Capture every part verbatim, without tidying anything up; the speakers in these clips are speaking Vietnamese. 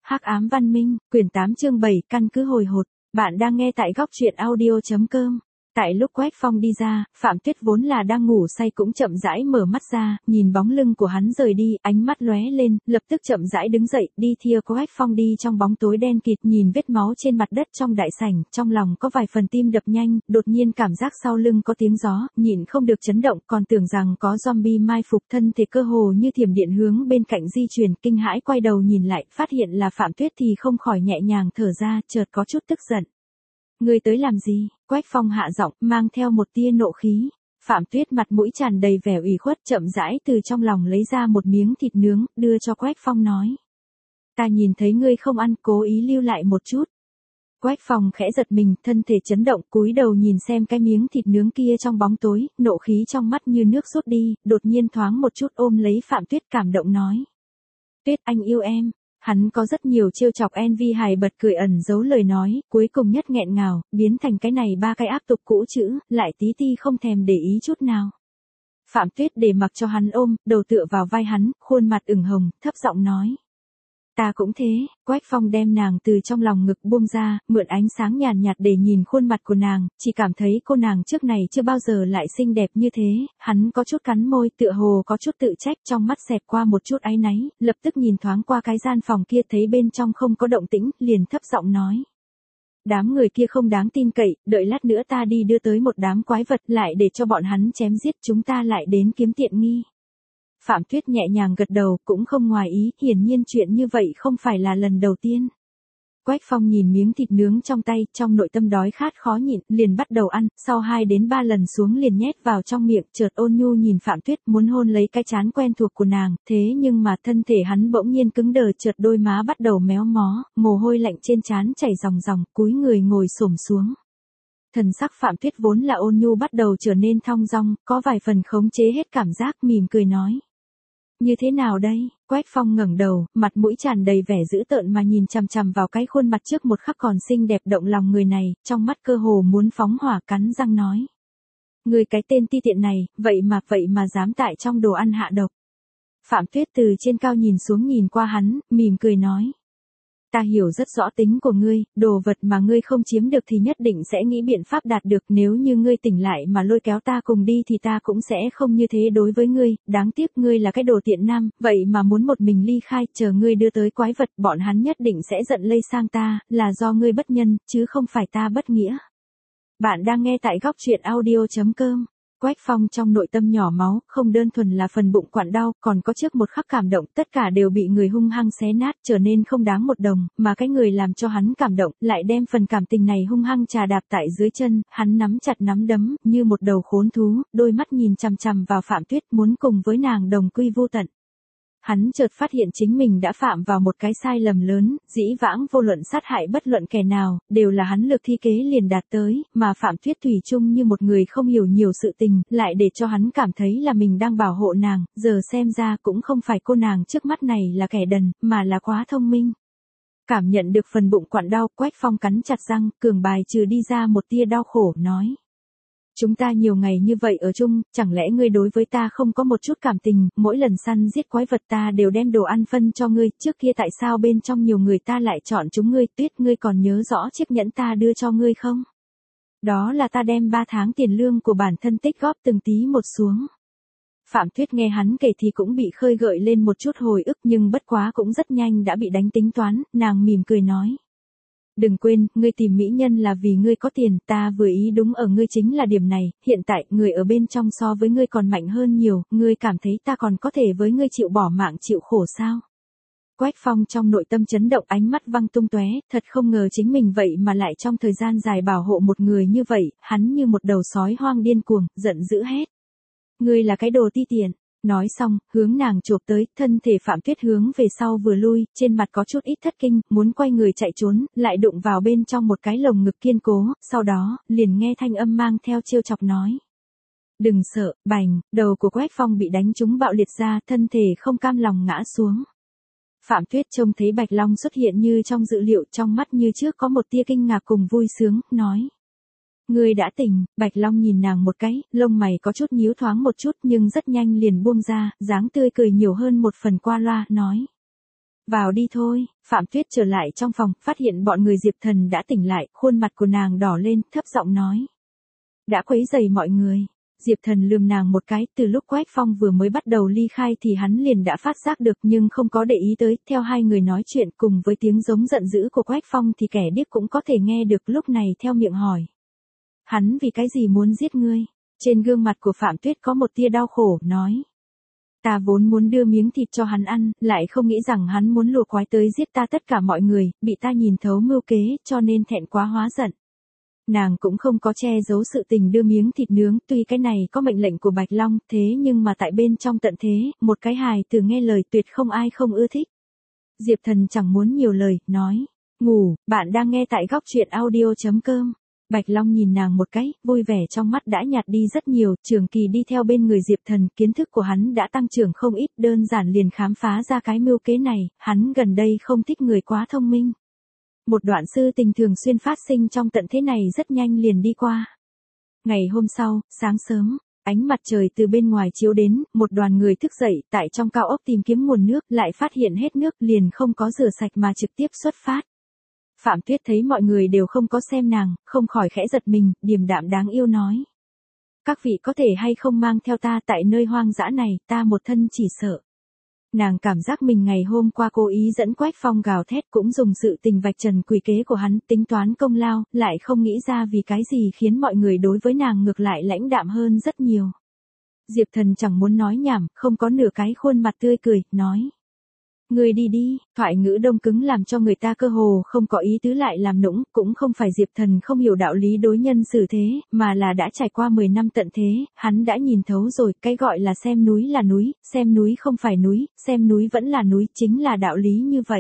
Hắc ám văn minh, quyển tám chương bảy, căn cứ hồi hột. Bạn đang nghe tại góc truyện audio chấm com. Tại lúc Quách Phong đi ra, Phạm Tuyết vốn là đang ngủ say cũng chậm rãi mở mắt ra, nhìn bóng lưng của hắn rời đi, ánh mắt lóe lên, lập tức chậm rãi đứng dậy, đi theo Quách Phong đi trong bóng tối đen kịt, nhìn vết máu trên mặt đất trong đại sảnh, trong lòng có vài phần tim đập nhanh, đột nhiên cảm giác sau lưng có tiếng gió, nhịn không được chấn động, còn tưởng rằng có zombie mai phục, thân thể cơ hồ như thiểm điện hướng bên cạnh di chuyển, kinh hãi quay đầu nhìn lại, phát hiện là Phạm Tuyết thì không khỏi nhẹ nhàng thở ra, chợt có chút tức giận. Ngươi tới làm gì? Quách Phong hạ giọng, mang theo một tia nộ khí. Phạm Tuyết mặt mũi tràn đầy vẻ ủy khuất, chậm rãi từ trong lòng lấy ra một miếng thịt nướng, đưa cho Quách Phong nói. Ta nhìn thấy ngươi không ăn, cố ý lưu lại một chút. Quách Phong khẽ giật mình, thân thể chấn động, cúi đầu nhìn xem cái miếng thịt nướng kia trong bóng tối, nộ khí trong mắt như nước rút đi, đột nhiên thoáng một chút ôm lấy Phạm Tuyết cảm động nói. Tuyết, anh yêu em. Hắn có rất nhiều trêu chọc envy hài bật cười ẩn giấu lời nói, cuối cùng nhất nghẹn ngào, biến thành cái này ba cái áp tục cũ chữ, lại tí ti không thèm để ý chút nào. Phạm Tuyết để mặc cho hắn ôm, đầu tựa vào vai hắn, khuôn mặt ửng hồng, thấp giọng nói. Ta cũng thế. Quách Phong đem nàng từ trong lòng ngực buông ra, mượn ánh sáng nhàn nhạt để nhìn khuôn mặt của nàng, chỉ cảm thấy cô nàng trước này chưa bao giờ lại xinh đẹp như thế, hắn có chút cắn môi, tựa hồ có chút tự trách, trong mắt xẹt qua một chút áy náy, lập tức nhìn thoáng qua cái gian phòng kia thấy bên trong không có động tĩnh, liền thấp giọng nói. Đám người kia không đáng tin cậy, đợi lát nữa ta đi đưa tới một đám quái vật lại để cho bọn hắn chém giết, chúng ta lại đến kiếm tiện nghi. Phạm Tuyết nhẹ nhàng gật đầu, cũng không ngoài ý, hiển nhiên chuyện như vậy không phải là lần đầu tiên. Quách Phong nhìn miếng thịt nướng trong tay, trong nội tâm đói khát khó nhịn, liền bắt đầu ăn, sau hai đến ba lần xuống liền nhét vào trong miệng, chợt ôn nhu nhìn Phạm Tuyết muốn hôn lấy cái trán quen thuộc của nàng, thế nhưng mà thân thể hắn bỗng nhiên cứng đờ, chợt đôi má bắt đầu méo mó, mồ hôi lạnh trên trán chảy ròng ròng, cúi người ngồi xổm xuống. Thần sắc Phạm Tuyết vốn là ôn nhu bắt đầu trở nên thong dong, có vài phần khống chế hết cảm giác, mỉm cười nói. Như thế nào đây? Quách Phong ngẩng đầu, mặt mũi tràn đầy vẻ dữ tợn mà nhìn chằm chằm vào cái khuôn mặt trước một khắc còn xinh đẹp động lòng người này, trong mắt cơ hồ muốn phóng hỏa, cắn răng nói. Người cái tên ti tiện này, vậy mà vậy mà dám tại trong đồ ăn hạ độc. Phạm Tuyết từ trên cao nhìn xuống nhìn qua hắn, mỉm cười nói. Ta hiểu rất rõ tính của ngươi, đồ vật mà ngươi không chiếm được thì nhất định sẽ nghĩ biện pháp đạt được, nếu như ngươi tỉnh lại mà lôi kéo ta cùng đi thì ta cũng sẽ không như thế đối với ngươi, đáng tiếc ngươi là cái đồ tiện nam, vậy mà muốn một mình ly khai, chờ ngươi đưa tới quái vật, bọn hắn nhất định sẽ giận lây sang ta, là do ngươi bất nhân, chứ không phải ta bất nghĩa. Bạn đang nghe tại góc truyện audio chấm com. Quách Phong trong nội tâm nhỏ máu, không đơn thuần là phần bụng quặn đau, còn có trước một khắc cảm động, tất cả đều bị người hung hăng xé nát, trở nên không đáng một đồng, mà cái người làm cho hắn cảm động, lại đem phần cảm tình này hung hăng trà đạp tại dưới chân, hắn nắm chặt nắm đấm, như một đầu khốn thú, đôi mắt nhìn chằm chằm vào Phạm Tuyết, muốn cùng với nàng đồng quy vô tận. Hắn chợt phát hiện chính mình đã phạm vào một cái sai lầm lớn, dĩ vãng vô luận sát hại bất luận kẻ nào, đều là hắn lược thi kế liền đạt tới, mà Phạm Tuyết thủy chung như một người không hiểu nhiều sự tình, lại để cho hắn cảm thấy là mình đang bảo hộ nàng, giờ xem ra cũng không phải cô nàng trước mắt này là kẻ đần, mà là quá thông minh. Cảm nhận được phần bụng quặn đau, Quách Phong cắn chặt răng, cường bài trừ đi ra một tia đau khổ, nói. Chúng ta nhiều ngày như vậy ở chung, chẳng lẽ ngươi đối với ta không có một chút cảm tình, mỗi lần săn giết quái vật ta đều đem đồ ăn phân cho ngươi, trước kia tại sao bên trong nhiều người ta lại chọn chúng ngươi, Tuyết, ngươi còn nhớ rõ chiếc nhẫn ta đưa cho ngươi không? Đó là ta đem ba tháng tiền lương của bản thân tích góp từng tí một xuống. Phạm Tuyết nghe hắn kể thì cũng bị khơi gợi lên một chút hồi ức, nhưng bất quá cũng rất nhanh đã bị đánh tính toán, nàng mỉm cười nói. Đừng quên, ngươi tìm mỹ nhân là vì ngươi có tiền, ta vừa ý đúng ở ngươi chính là điểm này, hiện tại, người ở bên trong so với ngươi còn mạnh hơn nhiều, ngươi cảm thấy ta còn có thể với ngươi chịu bỏ mạng chịu khổ sao? Quách Phong trong nội tâm chấn động, ánh mắt văng tung tóe, thật không ngờ chính mình vậy mà lại trong thời gian dài bảo hộ một người như vậy, hắn như một đầu sói hoang điên cuồng, giận dữ hét. Ngươi là cái đồ ti tiện. Nói xong, hướng nàng chộp tới, thân thể Phạm Tuyết hướng về sau vừa lui, trên mặt có chút ít thất kinh, muốn quay người chạy trốn, lại đụng vào bên trong một cái lồng ngực kiên cố, sau đó, liền nghe thanh âm mang theo trêu chọc nói. Đừng sợ, bành, đầu của Quách Phong bị đánh trúng bạo liệt ra, thân thể không cam lòng ngã xuống. Phạm Tuyết trông thấy Bạch Long xuất hiện như trong dự liệu, trong mắt như trước có một tia kinh ngạc cùng vui sướng, nói. Ngươi đã tỉnh. Bạch Long nhìn nàng một cái, lông mày có chút nhíu thoáng một chút nhưng rất nhanh liền buông ra, dáng tươi cười nhiều hơn một phần qua loa, nói. Vào đi thôi, Phạm Tuyết trở lại trong phòng, phát hiện bọn người Diệp Thần đã tỉnh lại, khuôn mặt của nàng đỏ lên, thấp giọng nói. Đã quấy rầy mọi người. Diệp Thần lườm nàng một cái, từ lúc Quách Phong vừa mới bắt đầu ly khai thì hắn liền đã phát giác được nhưng không có để ý tới, theo hai người nói chuyện cùng với tiếng giống giận dữ của Quách Phong thì kẻ điếc cũng có thể nghe được, lúc này theo miệng hỏi. Hắn vì cái gì muốn giết ngươi? Trên gương mặt của Phạm Tuyết có một tia đau khổ, nói. Ta vốn muốn đưa miếng thịt cho hắn ăn, lại không nghĩ rằng hắn muốn lùa quái tới giết ta tất cả mọi người, bị ta nhìn thấu mưu kế, cho nên thẹn quá hóa giận. Nàng cũng không có che giấu sự tình đưa miếng thịt nướng, tuy cái này có mệnh lệnh của Bạch Long, thế nhưng mà tại bên trong tận thế, một cái hài từ nghe lời tuyệt không ai không ưa thích. Diệp Thần chẳng muốn nhiều lời, nói. Ngủ, bạn đang nghe tại góc truyện audio.com. Bạch Long nhìn nàng một cái, vui vẻ trong mắt đã nhạt đi rất nhiều, Trường Kỳ đi theo bên người Diệp Thần, kiến thức của hắn đã tăng trưởng không ít, đơn giản liền khám phá ra cái mưu kế này, hắn gần đây không thích người quá thông minh. Một đoạn sư tình thường xuyên phát sinh trong tận thế này rất nhanh liền đi qua. Ngày hôm sau, sáng sớm, ánh mặt trời từ bên ngoài chiếu đến, một đoàn người thức dậy, tại trong cao ốc tìm kiếm nguồn nước, lại phát hiện hết nước, liền không có rửa sạch mà trực tiếp xuất phát. Phạm Tuyết thấy mọi người đều không có xem nàng, không khỏi khẽ giật mình, điềm đạm đáng yêu nói. Các vị có thể hay không mang theo ta tại nơi hoang dã này, ta một thân chỉ sợ. Nàng cảm giác mình ngày hôm qua cố ý dẫn Quách Phong gào thét cũng dùng sự tình vạch trần quỷ kế của hắn, tính toán công lao, lại không nghĩ ra vì cái gì khiến mọi người đối với nàng ngược lại lãnh đạm hơn rất nhiều. Diệp Thần chẳng muốn nói nhảm, không có nửa cái khuôn mặt tươi cười, nói. Người đi đi, thoại ngữ đông cứng làm cho người ta cơ hồ không có ý tứ lại làm nũng, cũng không phải Diệp Thần không hiểu đạo lý đối nhân xử thế, mà là đã trải qua mười năm tận thế, hắn đã nhìn thấu rồi, cái gọi là xem núi là núi, xem núi không phải núi, xem núi vẫn là núi, chính là đạo lý như vậy.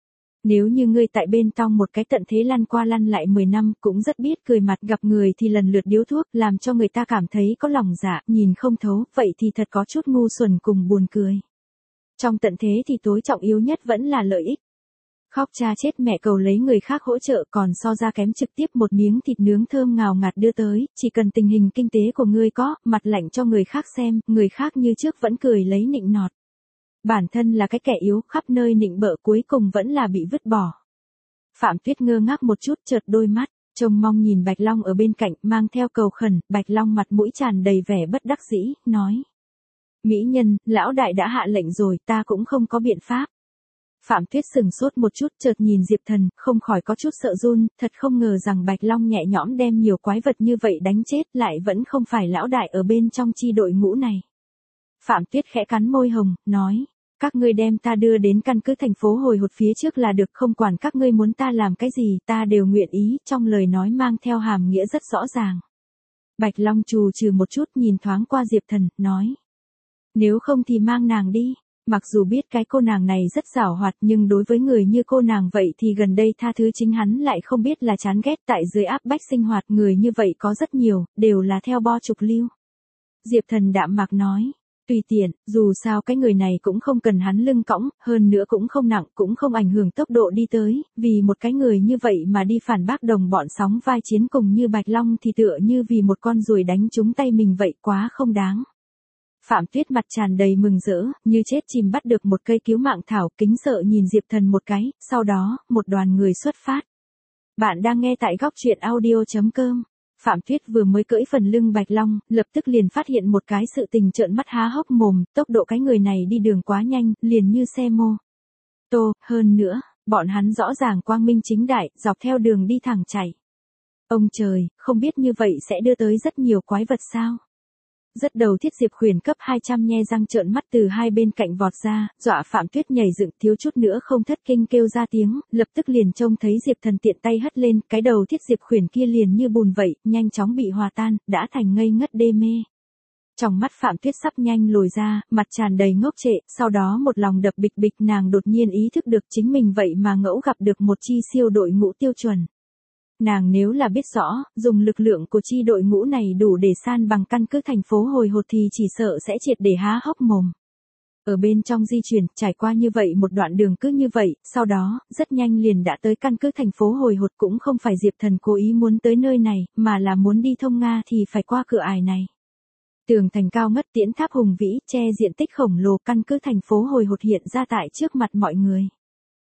Nếu như ngươi tại bên trong một cái tận thế lăn qua lăn lại mười năm, cũng rất biết cười mặt, gặp người thì lần lượt điếu thuốc, làm cho người ta cảm thấy có lòng dạ, nhìn không thấu, vậy thì thật có chút ngu xuẩn cùng buồn cười. Trong tận thế thì tối trọng yếu nhất vẫn là lợi ích. Khóc cha chết mẹ cầu lấy người khác hỗ trợ còn so ra kém trực tiếp một miếng thịt nướng thơm ngào ngạt đưa tới, chỉ cần tình hình kinh tế của ngươi có, mặt lạnh cho người khác xem, người khác như trước vẫn cười lấy nịnh nọt. Bản thân là cái kẻ yếu, khắp nơi nịnh bợ cuối cùng vẫn là bị vứt bỏ. Phạm Tuyết ngơ ngác một chút, chợt đôi mắt, trông mong nhìn Bạch Long ở bên cạnh, mang theo cầu khẩn, Bạch Long mặt mũi tràn đầy vẻ bất đắc dĩ, nói. Mỹ nhân, lão đại đã hạ lệnh rồi, ta cũng không có biện pháp. Phạm Tuyết sừng sốt một chút, chợt nhìn Diệp Thần, không khỏi có chút sợ run, thật không ngờ rằng Bạch Long nhẹ nhõm đem nhiều quái vật như vậy đánh chết, lại vẫn không phải lão đại ở bên trong chi đội ngũ này. Phạm Tuyết khẽ cắn môi hồng, nói, các ngươi đem ta đưa đến căn cứ thành phố hồi hột phía trước là được, không quản các ngươi muốn ta làm cái gì, ta đều nguyện ý, trong lời nói mang theo hàm nghĩa rất rõ ràng. Bạch Long trù trừ một chút nhìn thoáng qua Diệp Thần, nói. Nếu không thì mang nàng đi, mặc dù biết cái cô nàng này rất giảo hoạt nhưng đối với người như cô nàng vậy thì gần đây tha thứ chính hắn lại không biết là chán ghét, tại dưới áp bách sinh hoạt người như vậy có rất nhiều, đều là theo bo trục lưu. Diệp Thần đạm mạc nói, tùy tiện, dù sao cái người này cũng không cần hắn lưng cõng, hơn nữa cũng không nặng, cũng không ảnh hưởng tốc độ đi tới, vì một cái người như vậy mà đi phản bác đồng bọn sóng vai chiến cùng như Bạch Long thì tựa như vì một con ruồi đánh trúng tay mình vậy, quá không đáng. Phạm Tuyết mặt tràn đầy mừng rỡ, như chết chìm bắt được một cây cứu mạng thảo, kính sợ nhìn Diệp Thần một cái, sau đó, một đoàn người xuất phát. Bạn đang nghe tại góc truyện audio.com. Phạm Tuyết vừa mới cưỡi phần lưng Bạch Long, lập tức liền phát hiện một cái sự tình trợn mắt há hốc mồm, tốc độ cái người này đi đường quá nhanh, liền như xe mô tô, hơn nữa, bọn hắn rõ ràng quang minh chính đại, dọc theo đường đi thẳng chạy. Ông trời, không biết như vậy sẽ đưa tới rất nhiều quái vật sao? Rất đầu thiết Diệp Khuyển cấp hai trăm nhe răng trợn mắt từ hai bên cạnh vọt ra, dọa Phạm Tuyết nhảy dựng thiếu chút nữa không thất kinh kêu ra tiếng, lập tức liền trông thấy Diệp Thần tiện tay hất lên, cái đầu thiết Diệp Khuyển kia liền như bùn vậy, nhanh chóng bị hòa tan, đã thành ngây ngất đê mê. Trong mắt Phạm Tuyết sắp nhanh lồi ra, mặt tràn đầy ngốc trệ, sau đó một lòng đập bịch bịch, nàng đột nhiên ý thức được chính mình vậy mà ngẫu gặp được một chi siêu đội ngũ tiêu chuẩn. Nàng nếu là biết rõ, dùng lực lượng của chi đội ngũ này đủ để san bằng căn cứ thành phố hồi hột thì chỉ sợ sẽ triệt để há hốc mồm. Ở bên trong di chuyển, trải qua như vậy một đoạn đường cứ như vậy, sau đó, rất nhanh liền đã tới căn cứ thành phố hồi hột, cũng không phải Diệp Thần cố ý muốn tới nơi này, mà là muốn đi thông Nga thì phải qua cửa ải này. Tường thành cao ngất, tiễn tháp hùng vĩ, che diện tích khổng lồ, căn cứ thành phố hồi hột hiện ra tại trước mặt mọi người.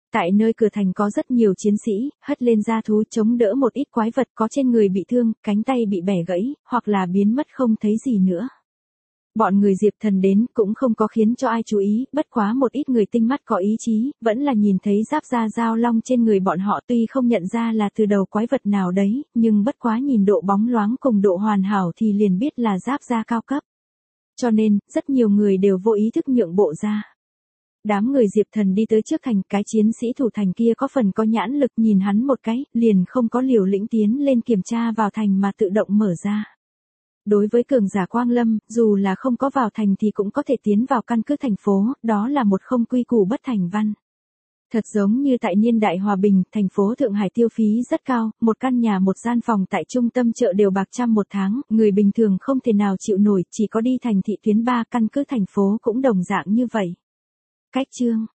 Tại nơi cửa thành có rất nhiều chiến sĩ, hất lên da thú chống đỡ một ít quái vật có trên người bị thương, cánh tay bị bẻ gãy, hoặc là biến mất không thấy gì nữa. Bọn người Diệp Thần đến cũng không có khiến cho ai chú ý, bất quá một ít người tinh mắt có ý chí, vẫn là nhìn thấy giáp da dao long trên người bọn họ tuy không nhận ra là từ đầu quái vật nào đấy, nhưng bất quá nhìn độ bóng loáng cùng độ hoàn hảo thì liền biết là giáp da cao cấp. Cho nên, rất nhiều người đều vô ý thức nhượng bộ ra. Đám người Diệp Thần đi tới trước thành, cái chiến sĩ thủ thành kia có phần có nhãn lực nhìn hắn một cái, liền không có liều lĩnh tiến lên kiểm tra vào thành mà tự động mở ra. Đối với cường giả Quang Lâm, dù là không có vào thành thì cũng có thể tiến vào căn cứ thành phố, đó là một không quy củ bất thành văn. Thật giống như tại niên đại hòa bình, thành phố Thượng Hải tiêu phí rất cao, một căn nhà một gian phòng tại trung tâm chợ đều bạc trăm một tháng, người bình thường không thể nào chịu nổi, chỉ có đi thành thị tuyến ba căn cứ thành phố cũng đồng dạng như vậy. Cách chương